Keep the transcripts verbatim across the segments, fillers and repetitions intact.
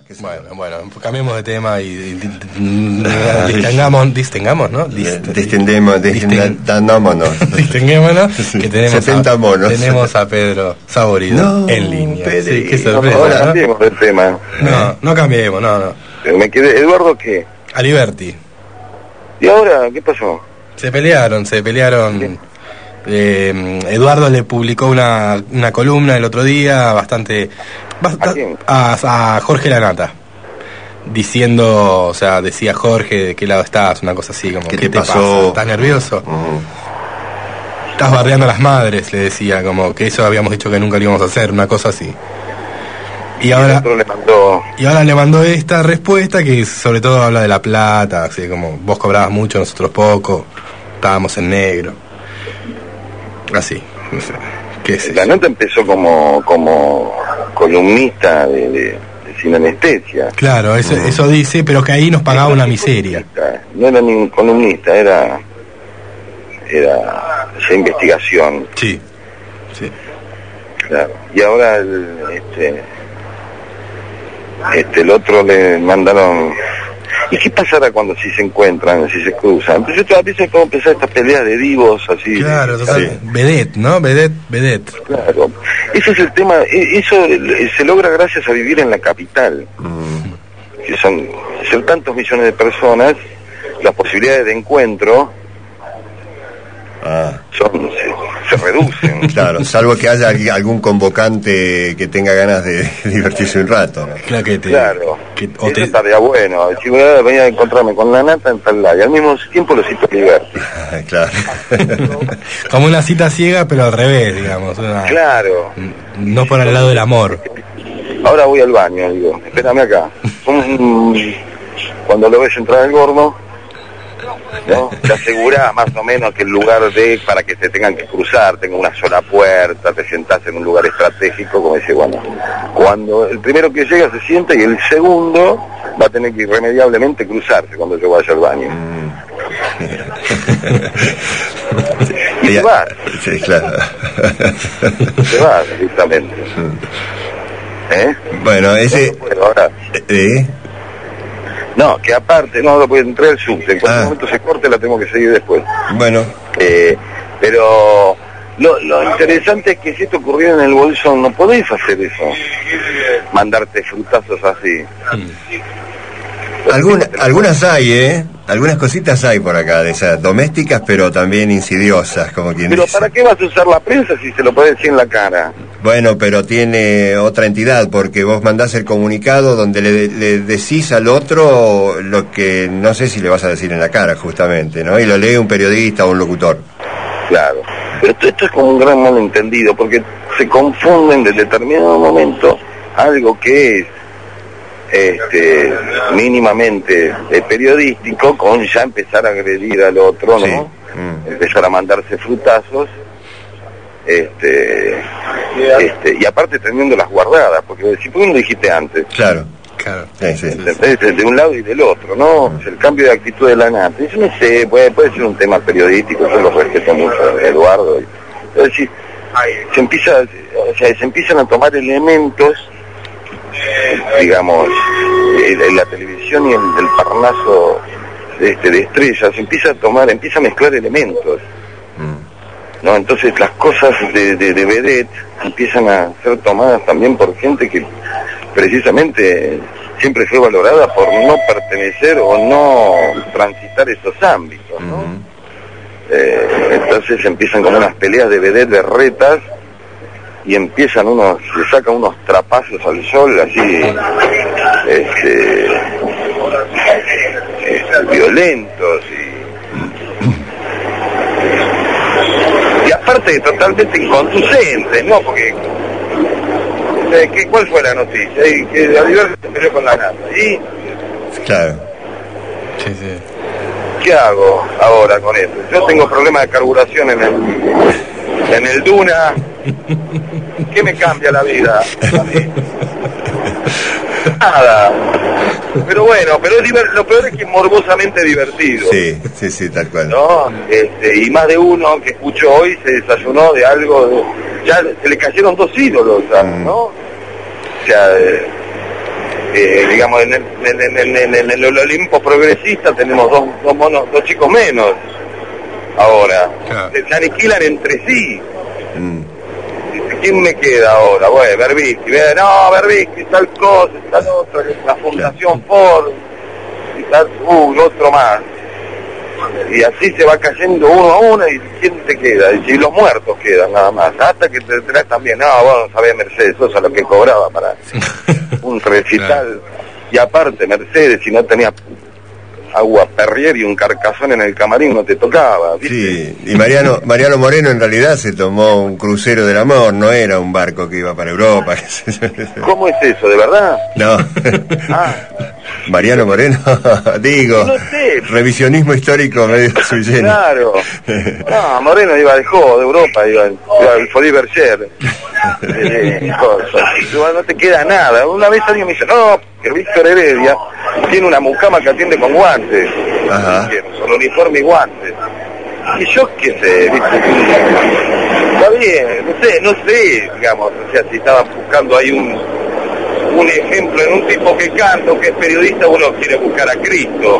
qué sé Bueno, yo. bueno, cambiemos de tema y, y, y distengamos, distengamos, ¿no? Dist, Distendemos, distendámonos. Distinguémonos que tenemos setenta a, monos. tenemos a Pedro Saborido No, en línea. Pedro. Sí, qué No, sorpresa, ahora ¿no? cambiemos de tema. No, no cambiemos, no, no. Me quedé, ¿Eduardo qué? Aliberti. ¿Y ahora qué pasó? Se pelearon, se pelearon. Eh, Eduardo le publicó una, una columna el otro día bastante... ¿A quién? A, a Jorge Lanata. Diciendo, o sea, decía Jorge, ¿de qué lado estás? Una cosa así, como, ¿qué ¿qué te te pasó? pasa? ¿Estás nervioso? Uh-huh. Estás bardeando a las madres, le decía, como que eso habíamos dicho que nunca lo íbamos a hacer, una cosa así. Y ahora, otro le mandó... y ahora le mandó esta respuesta que sobre todo habla de la plata, así como vos cobrabas mucho, nosotros poco, estábamos en negro. Así, no sé, qué sé yo. La nota empezó como como columnista de, de, de Sin Anestesia. Claro, eso, Mm. eso dice, pero que ahí nos pagaba una miseria. No era ni columnista, era era esa investigación. Sí, sí. Claro. Y ahora el, este este el otro le mandaron. ¿Y qué pasará cuando si se encuentran, si se cruzan? Pues esto a veces como empezar estas peleas de divos así. Claro, de- total. Vedette, ¿no? Vedette, vedette. Claro. Ese es el tema, e- eso eh, se logra gracias a vivir en la capital. Mm. Que son ser tantos millones de personas, las posibilidades de encuentro Ah. son se, se reducen. Claro, salvo que haya al- algún convocante que tenga ganas de divertirse un rato, ¿no? Claro que te... Claro, que- o eso te- estaría bueno. Si voy a venir a encontrarme con la nata en tal lado, y al mismo tiempo lo cito Liberty. Claro. como una cita ciega, pero al revés, digamos. una- Claro. No por el lado del amor. Ahora voy al baño, digo, espérame acá. Mm, Cuando lo ves entrar el gordo, ¿no? Te asegurás más o menos que el lugar de para que se tengan que cruzar tenga una sola puerta, te sentás en un lugar estratégico, como dice, bueno, cuando el primero que llega se sienta y el segundo va a tener que irremediablemente cruzarse cuando yo vaya al baño. Y Ya- se va, Sí, claro. se va directamente. ¿Eh? Bueno, ese... Bueno, ahora, ¿Eh? no, que aparte, no, no puede entrar el subte, en cualquier Ah. momento se corte, la tengo que seguir después. Bueno, Eh, pero lo, lo interesante es que si esto ocurriera en el Bolsón, no podéis hacer eso, mandarte frutazos así. alguna- algunas hay, ¿eh? Algunas cositas hay por acá, de esas domésticas, pero también insidiosas, como quien Pero dice. ¿para qué vas a usar la prensa si se lo podés decir en la cara? Bueno, pero tiene otra entidad, porque vos mandás el comunicado donde le, le decís al otro lo que no sé si le vas a decir en la cara, justamente, ¿no? Y lo lee un periodista o un locutor. Claro. Pero esto, esto es como un gran malentendido, porque se confunden de determinado momento algo que es este mínimamente eh, periodístico con ya empezar a agredir al otro, ¿no? Sí. Mm. Empezar a mandarse frutazos, este, este, y aparte teniendo las guardadas, porque si por qué no lo dijiste antes, Claro, Claro. sí, sí. ¿entendés? De un lado y del otro, ¿no? El cambio de actitud de la nata. Yo no sé, puede, puede ser un tema periodístico, yo lo respeto mucho, Eduardo. Es decir, se empieza, o sea, se empiezan a tomar elementos, digamos, en, en la televisión y el, el Parnaso este, de estrellas, se empieza a tomar, empieza a mezclar elementos. Mm. ¿No? Entonces las cosas de, de, de vedette empiezan a ser tomadas también por gente que precisamente siempre fue valorada por no pertenecer o no transitar esos ámbitos, ¿no? Mm. Eh, entonces empiezan como unas peleas de vedette de retas y empiezan unos, se sacan unos trapazos al sol así, este, este, violentos y, y aparte totalmente inconducentes, ¿no? Porque eh, ¿qué, ¿cuál fue la noticia? Y que Aliberti se peleó con la nata. ¿Y Claro. Sí, sí. qué hago ahora con eso? Yo tengo problemas de carburación en el en el Duna. ¿Qué me cambia la vida? Nada. Pero bueno, pero es diver- lo peor es que es morbosamente divertido. Sí, sí, sí, tal cual. ¿No? Este, y más de uno que escucho hoy se desayunó de algo, de- ya se le cayeron dos ídolos, ¿sabes? ¿no? O sea, eh, eh, digamos, en el, en, en, en, en el Olimpo progresista tenemos dos, dos monos, dos chicos menos ahora. Claro. Se, se aniquilan entre sí. Mm. ¿Quién me queda ahora? Bueno, Berbisky, no, Berbisky, tal cosa, tal otra, la Fundación Ford, y tal, uh, otro más. Y así se va cayendo uno a uno, y ¿quién te queda? Y los muertos quedan nada más, hasta que te traes también, no, vos no sabés Mercedes Sosa lo que cobraba para un recital, claro. Y aparte Mercedes, si no tenía agua Perrier y un Carcasón en el camarín no te tocaba, ¿viste? Sí, y Mariano Mariano Moreno en realidad se tomó un crucero del amor, no era un barco que iba para Europa. ¿Cómo es eso, de verdad? No. Ah. Mariano Moreno, digo, no sé. Revisionismo histórico medio sui generis. Claro. No, Moreno iba de juego de Europa, iba, iba al Folies Berger. Eh, no te queda nada. Una vez alguien me dice, no, que Víctor Heredia tiene una mucama que atiende con guantes. Ajá. Con uniforme y guantes. Y yo qué sé, ¿viste? Está bien, no sé, no sé, digamos, o sea, si estaban buscando ahí un un ejemplo en un tipo que canta o que es periodista, uno quiere buscar a Cristo.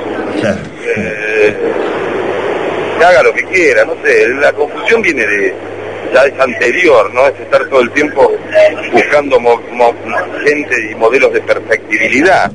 Eh, que haga lo que quiera, no sé, la confusión viene de, ya es anterior, ¿no? Es estar todo el tiempo buscando mo, mo, gente y modelos de perfectibilidad.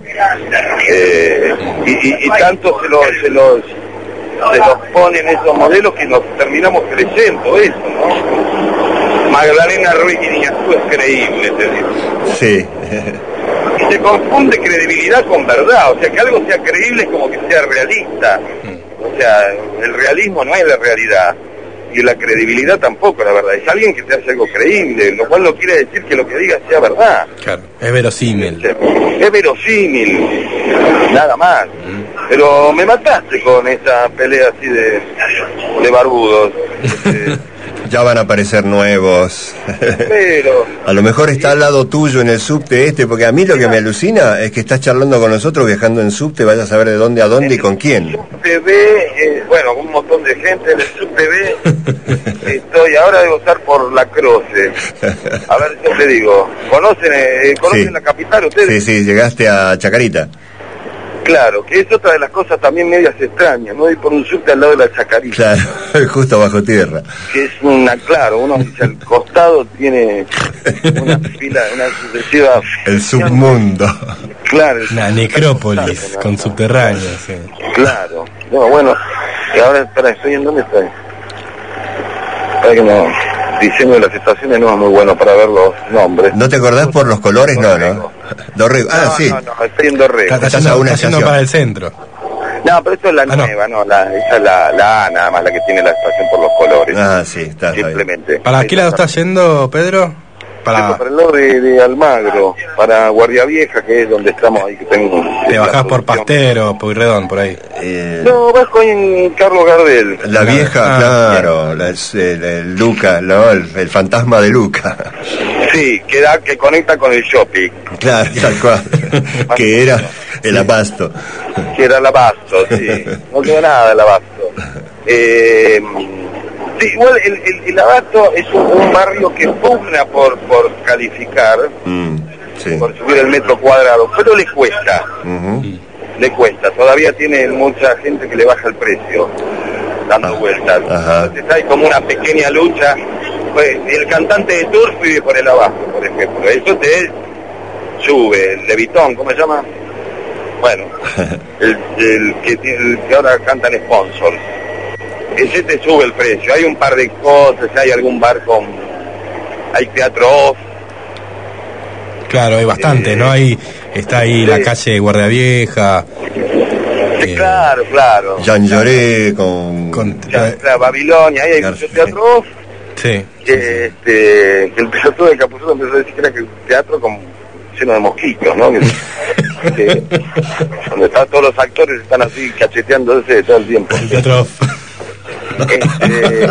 Eh, y, y, y tanto se los, se los se los ponen esos modelos que nos terminamos creyendo eso, ¿no? Magdalena Ruiz Iñazú es creíble, te digo. Sí. Y se confunde credibilidad con verdad, o sea, que algo sea creíble es como que sea realista. O sea, el realismo no es la realidad, y la credibilidad tampoco, la verdad. Es alguien que te hace algo creíble, lo cual no quiere decir que lo que diga sea verdad. Claro, es verosímil. Es verosímil, nada más. Mm. Pero me mataste con esa pelea así de, de barbudos. Este, ya van a aparecer nuevos. Pero a lo mejor está al lado tuyo en el subte este, porque a mí lo que me alucina es que estás charlando con nosotros viajando en subte, vayas a saber de dónde a dónde y con quién. En el subte B, eh, bueno, un montón de gente en el subte B, estoy, ahora debo estar por La Croce. A ver, yo te digo, ¿conocen, eh, ¿conocen sí. la capital ustedes? Sí, sí, llegaste a Chacarita. Claro, que es otra de las cosas también medias extrañas, ¿no? Ir por un subte al lado de la Chacarita. Claro, justo bajo tierra. Que es una, claro, uno dice al costado tiene una fila, una sucesiva... El submundo. Claro. Una necrópolis ¿no? con subterráneos, sí. Claro. No, bueno, y ahora, espera, estoy en dónde estoy. Espera que no... Diseño de las estaciones no es muy bueno para ver los nombres. ¿No te acordás por los colores? No, no. Dorrego. Ah, no, sí. No, no, estoy en Dorrego. Estás yendo, una está yendo para el centro. No, pero esto es la ah, nueva, no, no la, esa es la, la A nada más, la que tiene la estación por los colores. Ah, sí, está. Simplemente. Está ¿Para qué lado estás yendo, Pedro? Para... para el lado de, de Almagro, para Guardia Vieja, que es donde estamos ahí, que tengo... Te bajás por Pastero, Pueyrredón, por ahí. Eh... No, bajo en Carlos Gardel. La vieja, ah, claro, la, el, el Luca, ¿no? El, el fantasma de Luca. Sí, que, da, que conecta con el shopping. Claro, tal cual. Que era el Abasto. Que era el Abasto, sí. No quedó nada del Abasto. Eh... Sí, igual el, el, el Abasto es un, un barrio que pugna por, por calificar, mm, sí. por subir el metro cuadrado, pero le cuesta, uh-huh. le cuesta, todavía tiene mucha gente que le baja el precio, dando ah, vueltas. Ajá. Entonces hay como una pequeña lucha, pues, el cantante de Tours vive por el Abasto, por ejemplo, eso te sube, el Levitón, ¿cómo se llama? Bueno, el, el, que, el que ahora cantan sponsors. Ese te sube el precio, hay un par de cosas, hay algún bar con... hay teatro off. Claro, hay bastante, eh, ¿no? Hay, está ahí sí. la calle Guardia Vieja. Sí, eh, claro, claro. Jean Lloré con... con ya, la Babilonia, ahí hay mucho teatro off. Sí. Que, este, que el pelotudo de Capuzotto empezó a decir que era que teatro con... lleno de mosquitos, ¿no? Que, que, donde están todos los actores están así cacheteándose todo el tiempo. El teatro off. Este,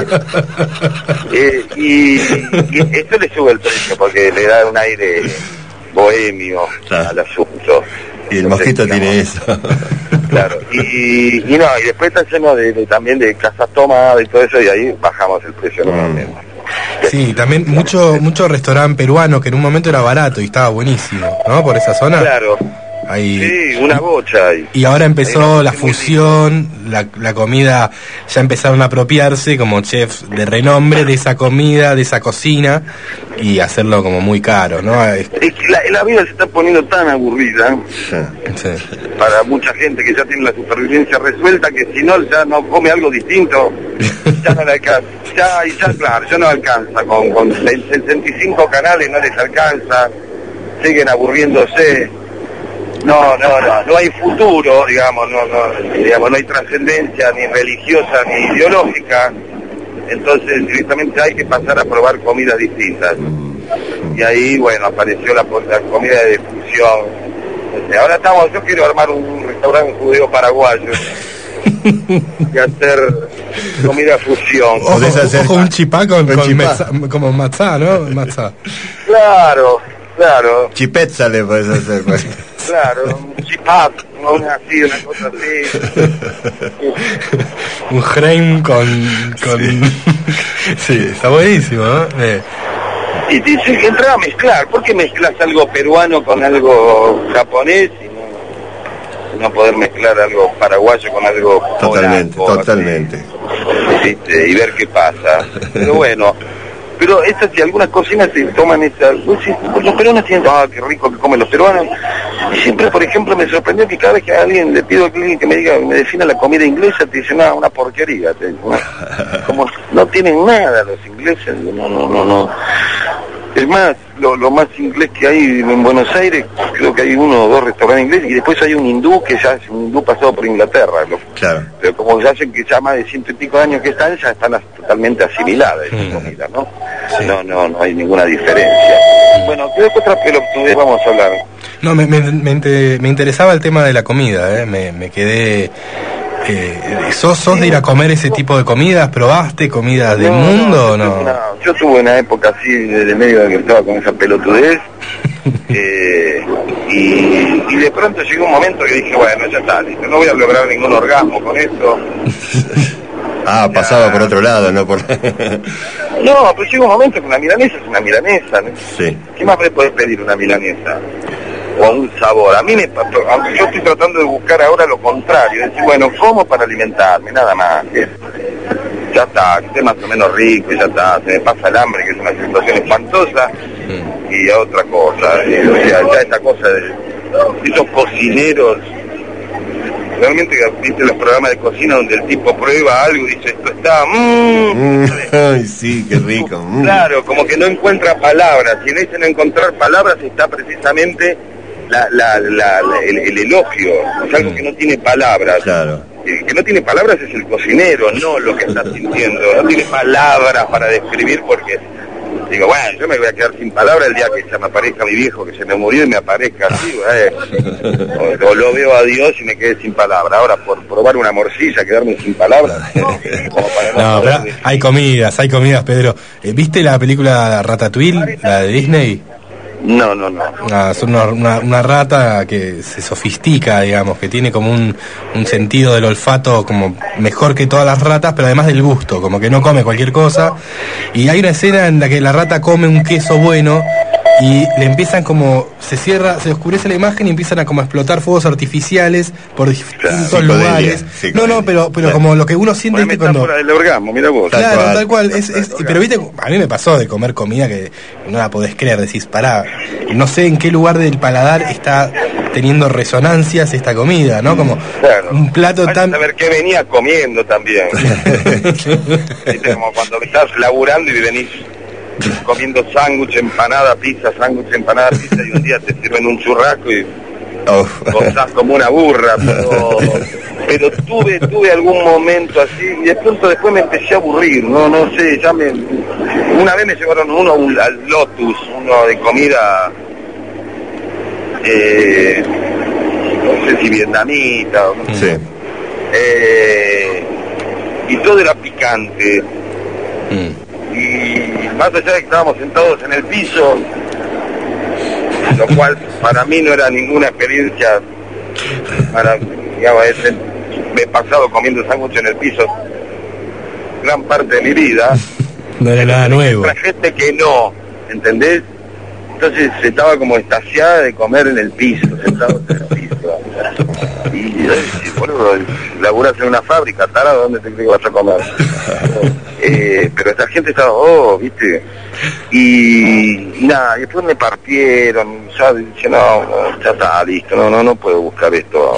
eh, y, y esto le sube el precio porque le da un aire bohemio claro. al asunto. Y el mosquito digamos, tiene eso. Claro, y, y no, y después está lleno de, de, también de casas tomadas y todo eso, y ahí bajamos el precio mm. nuevamente. Sí, también mucho mucho restaurante peruano que en un momento era barato y estaba buenísimo, ¿no? Por esa zona. Claro. Hay, sí, una bocha hay. Y ahora empezó la Hay muy fusión, la, la comida, ya empezaron a apropiarse como chefs de renombre de esa comida, de esa cocina, y hacerlo como muy caro, ¿no? Es- Es que la, la vida se está poniendo tan aburrida sí. para mucha gente que ya tiene la supervivencia resuelta, que si no ya no come algo distinto, ya no le alcanza. Ya, y ya claro, ya no alcanza. Con, con sesenta y cinco canales no les alcanza, siguen aburriéndose. No, no, no, no hay futuro, digamos, no, no, digamos, no hay trascendencia ni religiosa ni ideológica. Entonces directamente hay que pasar a probar comidas distintas. Y ahí, bueno, apareció la, la comida de fusión. Ahora estamos, yo quiero armar un restaurante judeo paraguayo y hacer comida fusión. Ojo, Podés hacer- ojo, un chipá con, con con chipá. meza- como matzá, ¿no? Matzá. Claro, claro, Chipetza le podés hacer. Pues. claro, un chipat, ¿no? Una así, una cosa así. Un Heim con... con... Sí. Está buenísimo, ¿no? Eh, Y dice que entra a mezclar. ¿Por qué mezclas algo peruano con algo japonés y no, no poder mezclar algo paraguayo con algo Totalmente, polaco, totalmente. así, ¿viste? Y ver qué pasa. Pero bueno, pero estas y algunas cocinas se toman esa... Pues, sí, los peruanos tienen, ah, qué rico que comen los peruanos. Y siempre, por ejemplo, me sorprendió que cada vez que a alguien le pido que alguien que me diga, me defina la comida inglesa, te dicen, ah, una porquería. Te, una- como no tienen nada los ingleses, no, no, no, no. Es más, lo, lo más inglés que hay en Buenos Aires, creo que hay uno o dos restaurantes ingleses, y después hay un hindú que ya es un hindú pasado por Inglaterra. Lo- Claro. pero como ya hacen que ya más de ciento y pico de años que están, ya están as- totalmente asimiladas esas comidas, ¿no? Sí. No, no, no hay ninguna diferencia. Bueno, ¿qué otra pelotudez vamos a hablar? No, me, me, me, inte- me interesaba el tema de la comida, ¿eh? Me, me quedé... Eh, ¿sos, ¿Sos de ir a comer ese tipo de comidas? ¿Probaste comidas del No, mundo o yo no? tuve una- yo tuve una época así, desde medio de que estaba con esa pelotudez, eh, y, y de pronto llegó un momento que dije, bueno, ya está, listo, no voy a lograr ningún orgasmo con esto. Ah, pasaba por otro lado, no por... No, pero llega un momento que una milanesa es una milanesa, ¿no? Sí. ¿Qué más le podés pedir una milanesa? O un sabor. A mí me pasó, aunque yo estoy tratando de buscar ahora lo contrario, decir, bueno, como para alimentarme, nada más. que ya está, que esté más o menos rico, y ya está, se me pasa el hambre, que es una situación espantosa, y a otra cosa. Y, o sea, ya esta cosa de esos cocineros, realmente viste los programas de cocina donde el tipo prueba algo y dice, esto está... mmm, Mm, ay, sí, qué rico. Mm. Claro, como que no encuentra palabras, y en ese no encontrar palabras está precisamente la, la, la, la- el, el elogio, es algo que no tiene palabras. Claro. El que no tiene palabras es el cocinero, no lo que está sintiendo, no tiene palabras para describir porque... Digo, bueno, yo me voy a quedar sin palabras el día que se me aparezca mi viejo que se me murió y me aparezca así, eh. o, o lo veo a Dios y me quedé sin palabras. Ahora, por probar una morcilla, quedarme sin palabras, como para no No, poder pero decir. hay comidas, hay comidas, Pedro. Eh, ¿Viste la película Ratatouille, la de Disney? No, no, no. Ah, es una, una, una rata que se sofistica, digamos, que tiene como un, un sentido del olfato como mejor que todas las ratas, pero además del gusto, como que no come cualquier cosa. Y hay una escena en la que la rata come un queso bueno y le empiezan como, se cierra, se oscurece la imagen y empiezan a como explotar fuegos artificiales por distintos Psicodelia, lugares. psicodelia. No, no, pero, pero Claro. como lo que uno siente Una ¿viste? cuando... metáfora del orgasmo, mira vos. Tal Claro, cual. tal cual. Es, es, pero viste, a mí me pasó de comer comida que no la podés creer. Decís, pará, no sé en qué lugar del paladar está teniendo resonancias esta comida, ¿no? Como Claro. un plato Vaya tan... a saber qué venía comiendo también. Viste, como cuando estás laburando y venís comiendo sándwich, empanada, pizza, sándwich, empanada, pizza, y un día te sirven un churrasco y Uf. gozás como una burra, pero, pero tuve tuve algún momento así y de pronto después me empecé a aburrir, no no sé, ya me... Una vez me llevaron uno un- al Lotus, uno de comida, eh, no sé si vietnamita, o no sé, Sí. eh, y todo era picante. Mm. Y más allá de que estábamos sentados en el piso, lo cual para mí no era ninguna experiencia, para, digamos, es- me he pasado comiendo sándwich en el piso gran parte de mi vida, No era nada nuevo. la gente que no, ¿entendés? Entonces estaba como extasiada de comer en el piso, sentado en el piso. boludo, laburás en una fábrica, tarado, ¿dónde te crees que vas a comer? eh, pero esta gente estaba, oh, viste, y, y nada, y después me partieron, ya dije, no, no, ya está, listo, no, no, no puedo buscar esto,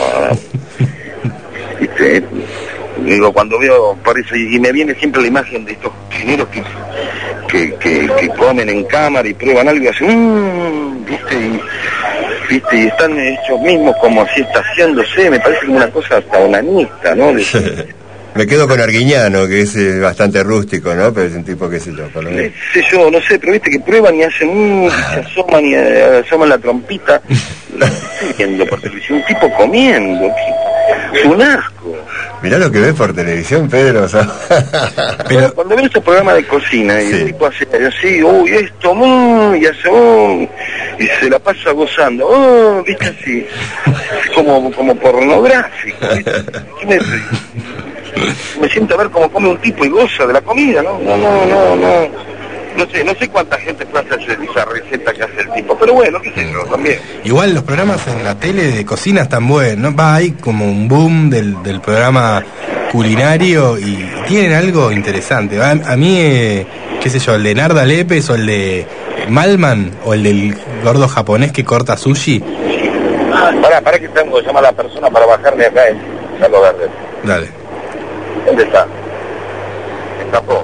viste, digo, cuando veo, por eso, y, y me viene siempre la imagen de estos cocineros que, que, que, que comen en cámara y prueban algo y hacen, mmm, viste, y, viste, y están ellos mismos como así estaciándose, me parece como una cosa hasta onanista, ¿no? De, me quedo con Arguiñano, que es eh, bastante rústico, ¿no? Pero es un tipo, qué sé yo, por lo menos. Sé yo, no sé, pero viste que prueban y hacen, mmm, se asoman y eh, asoman la trompita, lo estoy viendo por televisión, un tipo comiendo, es un asco. Mirá lo que ves por televisión, Pedro. O sea. Pero cuando ves estos programas de cocina y sí. El tipo hace así, uy, esto, mmm, y hace, mmm, y se la pasa gozando, oh, viste así, como, como pornográfico, ¿viste? Me, me siento a ver cómo come un tipo y goza de la comida, ¿no? No, no, no, no. No sé, no sé cuánta gente puede hacer esa receta que hace el tipo, pero bueno, qué sé yo, también. Igual los programas en la tele de cocina están buenos, ¿no? Va ahí como un boom del, del programa culinario y tienen algo interesante. A, a mí, eh, qué sé yo, el de Narda Lepes o el de Malman o el del gordo japonés que corta sushi. Pará, pará que tengo que llamar a la persona para bajarme acá en Carlos Verde. Dale. ¿Dónde está? Escapó.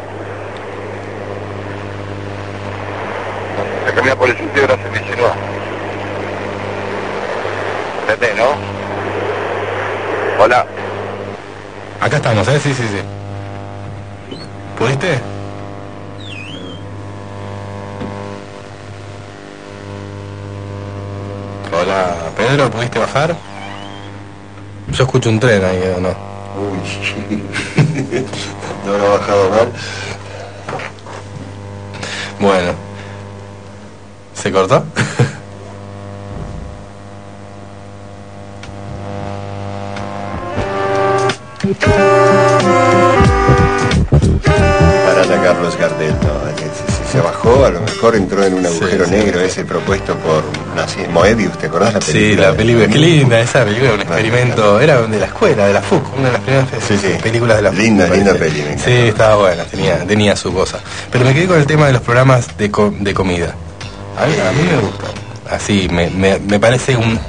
Se camina por el sitio y ahora se me llenó. ¿Entendés, no? Hola. Acá estamos, ¿eh? Sí, sí, sí. ¿Pudiste? Hola, Pedro, ¿pudiste bajar? Yo escucho un tren ahí, ¿o no? Uy, no lo ha bajado mal. Bueno. ¿Se cortó? Para a Carlos Gardel, no, si se bajó, a lo mejor entró en un agujero sí, negro, sí, ese propuesto por así, Moebius, ¿te acordás la película? Sí, la película, qué linda esa película, un experimento, era de la escuela, de la F U C, una de las primeras sí, sí. películas de la F U C. Linda, linda peli, me sí, estaba buena, tenía, tenía su cosa. Pero me quedé con el tema de los programas de, co de comida. A mí, a mí me gustan. Así, me, me, me parece un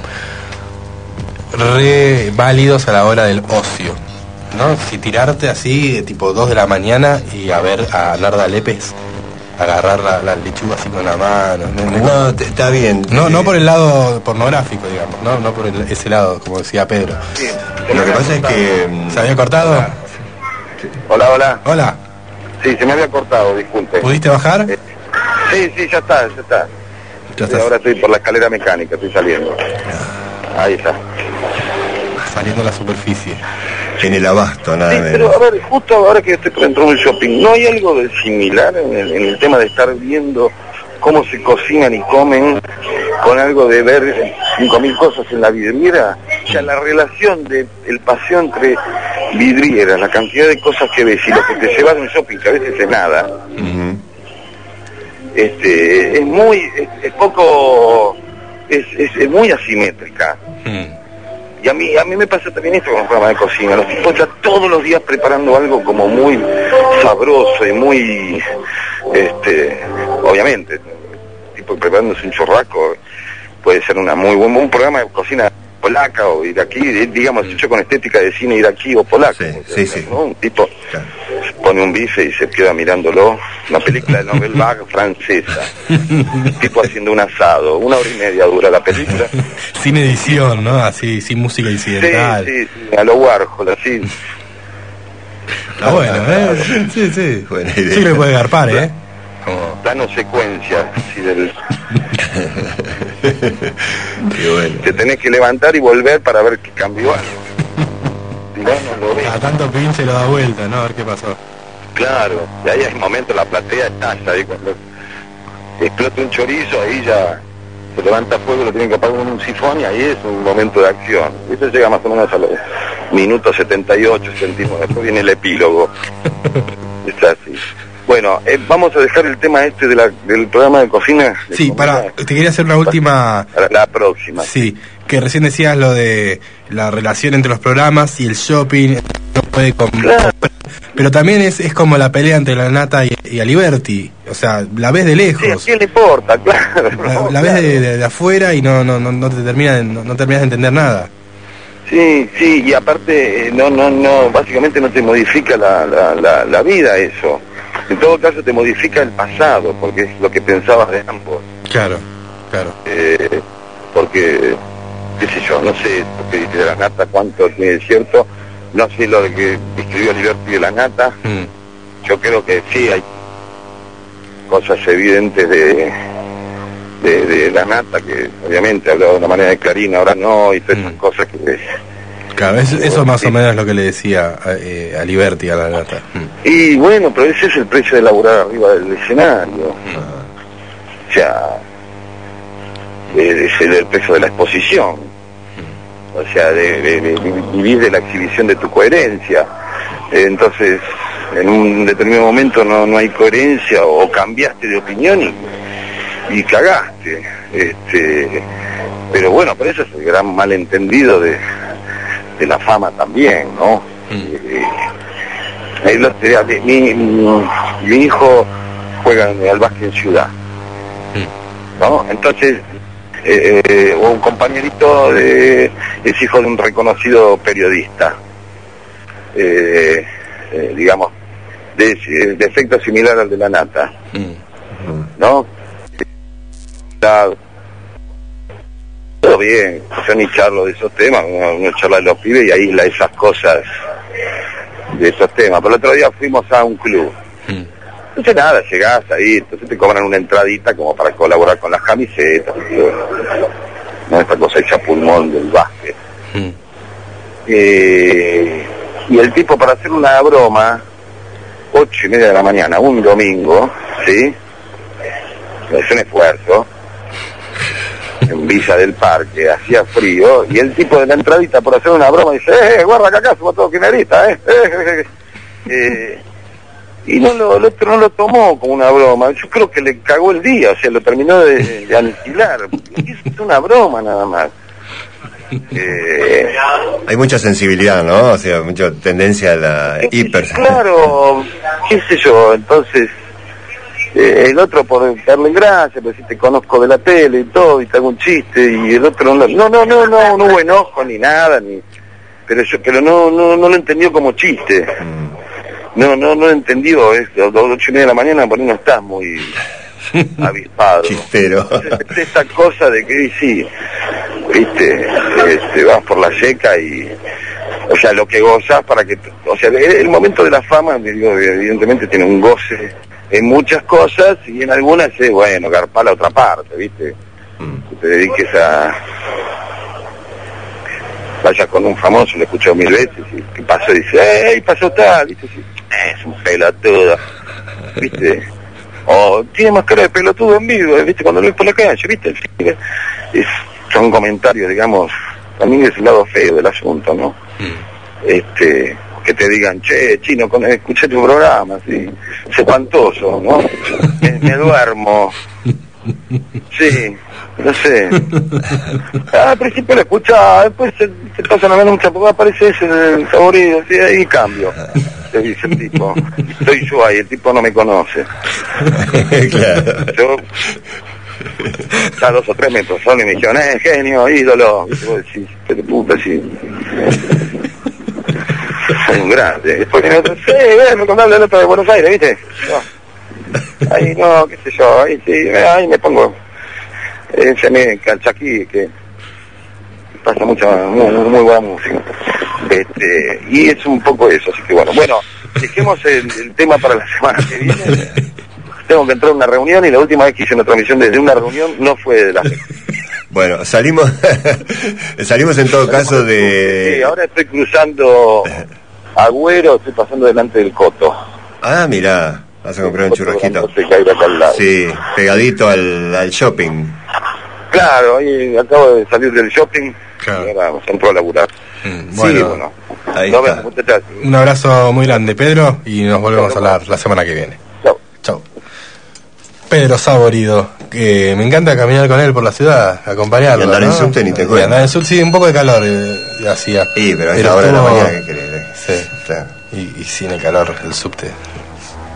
re válidos a la hora del ocio, ¿no? Si tirarte así, de tipo dos de la mañana y a ver a Narda Lepes agarrar la, la lechuga así con la mano. No, no está bien. No, eh, no por el lado pornográfico, digamos, no, no por el, ese lado, como decía Pedro. Sí, lo que pasa es que... ¿Se había cortado? Hola, hola. Hola. Hola. Sí, se me había cortado, disculpe. ¿Pudiste bajar? Eh, sí, sí, ya está, ya está. Ya sí, ahora estoy por la escalera mecánica, estoy saliendo. Ahí está. Saliendo a la superficie. En el abasto, nada sí, menos. Pero a ver, justo ahora que estoy por entrar en un shopping, ¿no hay algo de similar en el, en el tema de estar viendo cómo se cocinan y comen con algo de ver cinco mil cosas en la vidriera? O sea, la relación de el paseo entre vidrieras, la cantidad de cosas que ves y lo que te llevas de un shopping, que a veces es nada, uh-huh. este, es muy, es, es poco, es, es, es muy asimétrica. Uh-huh. Y a mí a mí me pasa también esto con los programas de cocina. Los tipos están todos los días preparando algo como muy sabroso y muy, este, obviamente, tipo preparándose un churrasco, puede ser una muy buen un programa de cocina polaca o iraquí, digamos, hecho con estética de cine iraquí o polaco. Sí, o sea, sí, sí. ¿no? Un tipo claro. Pone un bife y se queda mirándolo, una película de Nouvelle Vague francesa, un tipo haciendo un asado, una hora y media dura la película. Sin edición, ¿no? Así, sin música incidental. Sí, sí, sí, a lo Warhol, así. Está bueno, ¿eh? Sí, sí. Buena idea. Sí le puede garpar, ¿eh? Como... plano secuencia, así del... Qué bueno. Te tenés que levantar y volver para ver qué cambió algo. Si no, no lo ves. A tanto pinche lo da vuelta, ¿no? A ver qué pasó. Claro, y ahí hay momento la platea estalla, ahí cuando explota un chorizo, ahí ya se levanta fuego, lo tienen que apagar con un sifón y ahí es un momento de acción. Eso llega más o menos a los minutos setenta y ocho, setenta y nueve, después viene el epílogo. Es así. Bueno, eh, vamos a dejar el tema este de la, del programa de cocina. De sí, comida. para, te quería hacer una última... Para la próxima. Sí, que recién decías lo de la relación entre los programas y el shopping, no puede com- Claro. pero también es, es como la pelea entre la Nata y, y Aliberti, o sea, la ves de Sí, ¿a lejos, quién le importa? Claro. la, ¿no? la ves Claro. de, de, de afuera y no no no, no te termina de- no, no terminas de entender nada. Sí, sí, y aparte, eh, no, no, no, básicamente no te modifica la, la, la, la vida eso. En todo caso te modifica el pasado, porque es lo que pensabas de ambos. Claro, claro. Eh, porque, qué sé yo, no sé lo que dice de la Nata, cuánto tiene de cierto, no sé lo de que escribió Aliberti de la Nata, Mm. yo creo que sí hay cosas evidentes de, de, de la Nata, que obviamente hablaba de una manera de Clarín, ahora no, y todas esas Mm. cosas que... Claro, es- eso más o menos es lo que le decía eh, a Aliberti a la Nata. Mm. Y bueno, pero ese es el precio de laburar arriba del escenario. O sea, eh, es el, el precio de la exposición. O sea, de, de- de vivir de la exhibición de tu coherencia. Eh, entonces, en un determinado momento no, no hay coherencia o cambiaste de opinión y, y cagaste. Este, pero bueno, pero eso es el gran malentendido de, de la fama también, ¿no? Eh, ahí lo- eh, mi, mi, mi hijo juega en- al básquet en Ciudad, ¿no? Entonces, eh, eh, un compañerito de, es hijo de un reconocido periodista, eh, eh, digamos, de, de efecto similar al de la Nata, Mm. ¿no? Está todo bien, yo ni charlo de esos temas, uno, uno charla de los pibes y aísla esas cosas de esos temas. Pero el otro día fuimos a un club. Mm. Entonces nada, llegás ahí, entonces te cobran una entradita como para colaborar con las camisetas, no esta cosa hecha pulmón del básquet. Mm. Eh, y el tipo, para hacer una broma, ocho y media de la mañana, un domingo, ¿sí? Es un esfuerzo, en Villa del Parque, hacía frío, y el tipo de la entradita, por hacer una broma, dice, eh, guarda que acá somos todos kirchneristas, eh, eh, eh, eh. Y no lo, el otro no lo tomó como una broma, yo creo que le cagó el día, o sea, lo terminó de, de aniquilar, es una broma nada más. Eh, Hay mucha sensibilidad, ¿no? O sea, mucha tendencia a la hiper... Claro, qué sé yo, entonces eh, el otro por darle gracia, pues si te conozco de la tele y todo, y te hago un chiste, y el otro no, no, no, no, no, no hubo enojo ni nada, ni, pero yo, pero no, no, no lo entendió como chiste, no, no, no lo entendió, es a las ocho y media de la mañana, por ahí no estás muy avispado. Chistero. Entonces, esa cosa de que sí, viste, este, vas por la seca y, o sea, lo que gozas para que, o sea, el, el momento de la fama, digo, evidentemente tiene un goce en muchas cosas y en algunas es, bueno, garpar la otra parte, viste, que te dediques a, vayas con un famoso, lo he escuchado mil veces, y ¿qué pasó? Y dice, ¡ey, pasó tal! Viste, sí, es un pelotudo, viste, o tiene más cara de pelotudo en vivo, viste, cuando lo ves por la calle, viste, es, son comentarios, digamos, también es el lado feo del asunto, ¿no? Este, que te digan, che, chino, con, escuché tu programa, sí, es espantoso, ¿no? Me, me duermo, sí, no sé. Ah, al principio lo escuchaba, después se, se pasan a ver mucha, porque aparece ese el favorito, sí, ahí cambio, te dice el tipo. Estoy yo ahí, el tipo no me conoce. Claro. Yo, ya dos o tres metros solo y me dijeron, eh, genio, ídolo. Y vos decís, pero puta, sí. Soy un grande. Después viene otro, sí, ven, me contaba el otro de Buenos Aires, ¿viste? No. Ahí no, qué sé yo, ahí sí, ahí me pongo. Eh, se me calcha aquí, que pasa mucha, muy, muy buena música. Este, y es un poco eso, así que bueno, bueno, dejemos el, el tema para la semana que viene. Tengo que entrar a una reunión y la última vez que hice una transmisión desde una reunión no fue de la... Bueno, salimos salimos en todo caso de... Sí, ahora estoy cruzando Agüero, estoy pasando delante del Coto. Ah, mirá, vas a comprar un churrasquito. Que hay acá al lado. Sí, pegadito al, al shopping. Claro, ahí acabo de salir del shopping, Claro. y ahora se entró a laburar. Mm, Sí, bueno, bueno. ahí Nos está. vemos, muchachos. un abrazo muy grande, Pedro, y nos volvemos a hablar la semana que viene. Chao. Chao. Pedro Saborido, que me encanta caminar con él por la ciudad, acompañarlo. Y andar ¿no? en subte ni te cuento. Y andar en subte, sí, un poco de calor eh, hacía. Sí, pero a pero esta hora de la estuvo- mañana, ¿qué querés? Sí. Claro. Y, y sin el calor, el subte.